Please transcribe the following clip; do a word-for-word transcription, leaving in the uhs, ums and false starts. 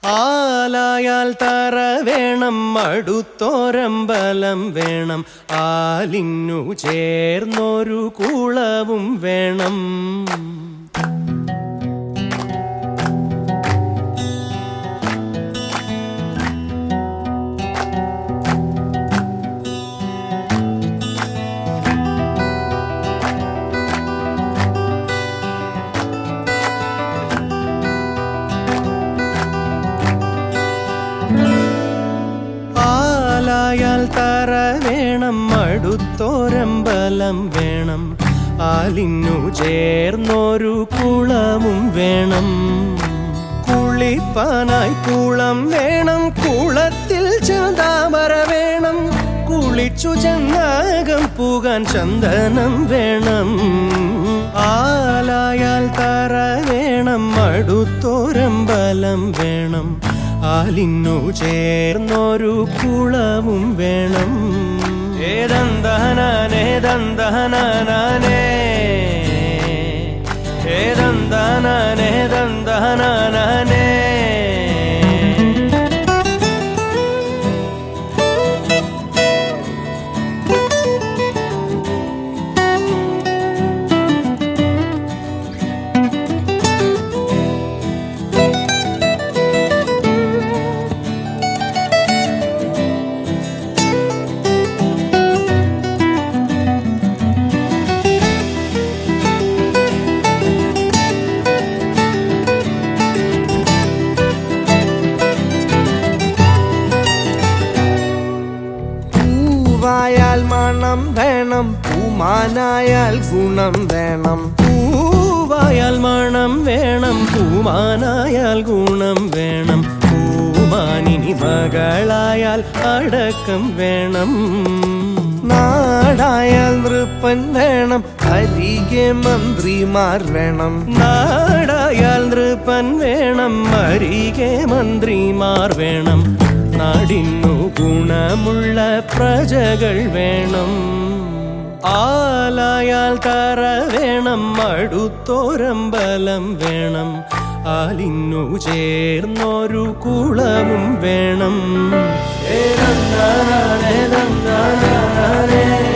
ആലായാൽ തറ വേണം, അടുത്തോരമ്പലം വേണം, ആലിന്നു ചേർന്നൊരു കുളവും വേണം. ആലായാൽ തറ വേണം, അടുത്തോരമ്പലം വേണം, ആലിന്നു ചേർന്നൊരു കുളവും വേണം. കുളിപ്പാനായി കുളം വേണം, കുളത്തിൽ ചന്താമര വേണം, കുളിച്ചു ചന്ദകം പൂകാൻ ചന്ദനം വേണം. ആലായാൽ തറ വേണം, അടുത്തോരമ്പലം വേണം, ആലിന്നു ചേർന്നൊരു കുളവും വേണം. ഏതന്തഹനാനേ ദന്തഹനാനേ, ഏതന്തഹനാനേ ദന്തഹനാനേ. പൂവായാൽ മണം വേണം, പൂമാനായാൽ ഗുണം വേണം. പൂവായാൽ മണം വേണം, പൂമാനായാൽ ഗുണം വേണം, പൂമാനിനി മകളായാൽ അടക്കം വേണം. നാടായാൽ നൃപ്പൻ വേണം, അരികെ മന്ത്രിമാർ വേണം. നാടായാൽ നൃപ്പൻ വേണം, അരികെ മന്ത്രിമാർ വേണം, നാടിന്നു ഗുണമുള്ള പ്രജകൾ വേണം. ആലായാൽ തറ വേണം, അടുത്തോരമ്പലം വേണം, ആലിന്നു ചേർന്നൊരു കുളവും വേണം. ഏതന്തനാനേ ദന്തനാനേ.